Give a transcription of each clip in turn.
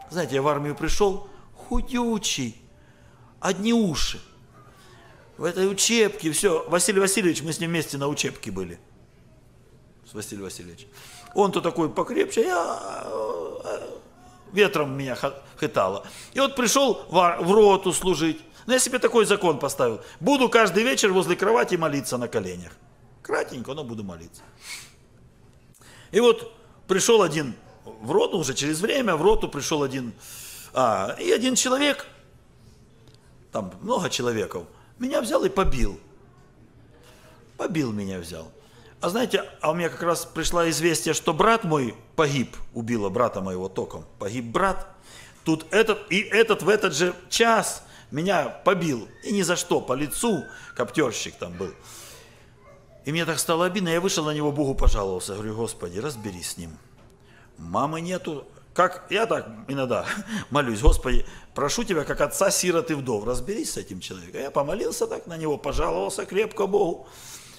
Знаете, я в армию пришел, худючий, одни уши. В этой учебке, все. Василий Васильевич, мы с ним вместе на учебке были. С Василием Васильевичем. Он-то такой покрепче, ветром меня хитало. И вот пришел в роту служить. Но я себе такой закон поставил. Буду каждый вечер возле кровати молиться на коленях. Кратенько, но буду молиться. И вот пришел один в роту, уже через время в роту пришел один, и один человек, там много человеков, меня взял и побил. Побил меня взял. А знаете, у меня как раз пришло известие, что брат мой погиб, убило брата моего током. Погиб брат. Тут этот в этот же час меня побил. И ни за что, по лицу, коптерщик там был. И мне так стало обидно, я вышел на него, Богу пожаловался. Говорю, Господи, разберись с ним. Мамы нету. Как я так иногда молюсь, Господи, прошу Тебя, как отца сирот и вдов, разберись с этим человеком. Я помолился так на него, пожаловался крепко Богу.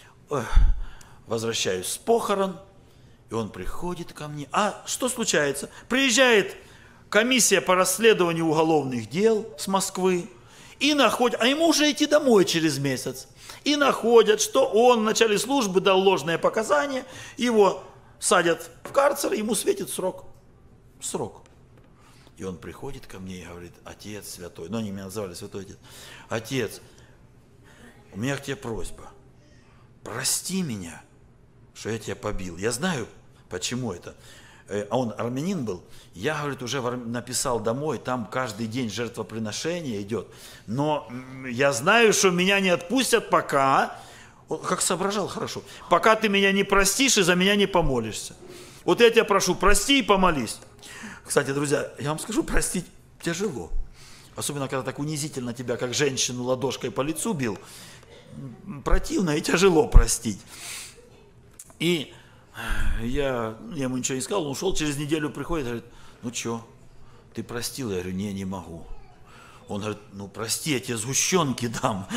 Возвращаюсь с похорон, и он приходит ко мне. А что случается? Приезжает комиссия по расследованию уголовных дел с Москвы, и находят, а ему уже идти домой через месяц. И находят, что он в начале службы дал ложные показания, его садят в карцер, ему светит срок. Срок. И он приходит ко мне и говорит, отец святой, ну они меня называли святой отец, отец, у меня к тебе просьба, прости меня, что я тебя побил. Я знаю, почему это. А он армянин был. Я, говорит, уже написал домой, там каждый день жертвоприношение идет. Но я знаю, что меня не отпустят пока, как соображал хорошо, пока ты меня не простишь и за меня не помолишься. Вот я тебя прошу, прости и помолись. Кстати, друзья, я вам скажу, простить тяжело. Особенно, когда так унизительно тебя, как женщину, ладошкой по лицу бил. Противно и тяжело простить. И я ему ничего не сказал, он ушел, через неделю приходит, говорит, ну что, ты простил? Я говорю, не могу. Он говорит, ну прости, я тебе сгущенки дам.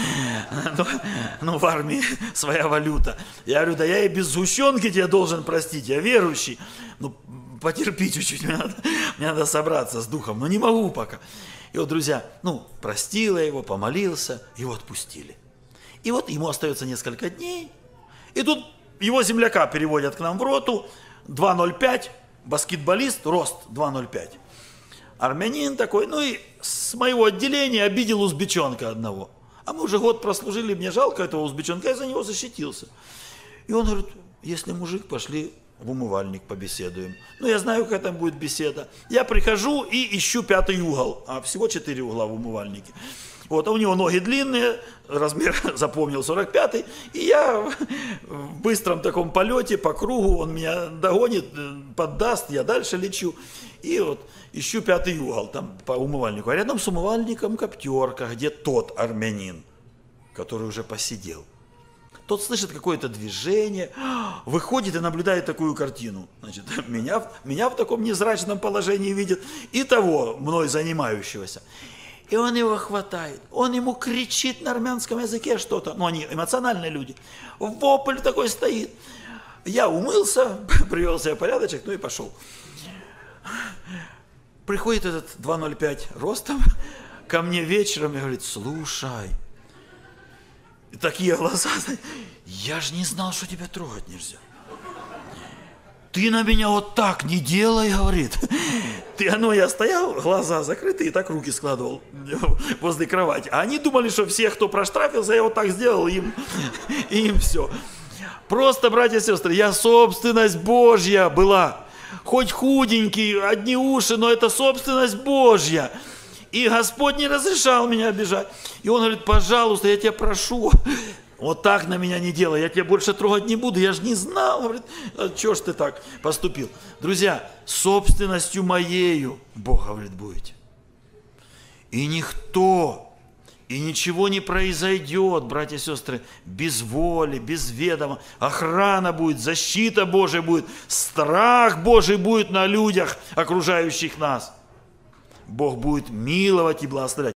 Ну в армии своя валюта. Я говорю, да я и без сгущенки тебя должен простить, я верующий. Ну потерпи чуть-чуть, мне надо собраться с духом, но не могу пока. И вот, друзья, простил я его, помолился, его отпустили. И вот ему остается несколько дней, и тут его земляка переводят к нам в роту, 2,05, баскетболист, рост 2,05. Армянин такой, и с моего отделения обидел узбечонка одного. А мы уже год прослужили, мне жалко этого узбечонка, я за него защитился. И он говорит, если мужик, пошли в умывальник побеседуем. Я знаю, какая там будет беседа. Я прихожу и ищу 5-й угол, а всего 4 угла в умывальнике. Вот, а у него ноги длинные, размер запомнил 45-й, и я в быстром таком полете по кругу, он меня догонит, поддаст, я дальше лечу. И вот ищу 5-й угол там по умывальнику. А рядом с умывальником коптерка, где тот армянин, который уже посидел. Тот слышит какое-то движение, выходит и наблюдает такую картину. Значит, меня в таком незрачном положении видит, и того, мной занимающегося. И он его хватает, он ему кричит на армянском языке что-то. Они эмоциональные люди. Вопль такой стоит. Я умылся, привел себе порядочек, и пошел. Приходит этот 2,05 ростом ко мне вечером и говорит, слушай, и такие глаза, я же не знал, что тебя трогать нельзя. Ты на меня вот так не делай, говорит. Я стоял, глаза закрыты, и так руки складывал возле кровати. А они думали, что все, кто проштрафился, я вот так сделал, им все. Просто, братья и сестры, я собственность Божья была. Хоть худенький, одни уши, но это собственность Божья. И Господь не разрешал меня обижать. И Он говорит, пожалуйста, я тебя прошу, вот так на меня не делай, я тебя больше трогать не буду, я же не знал. Говорит, чего ж ты так поступил? Друзья, собственностью моею, Бог говорит, будете. И никто, и ничего не произойдет, братья и сестры, без воли, без ведома. Охрана будет, защита Божия будет, страх Божий будет на людях, окружающих нас. Бог будет миловать и благословлять.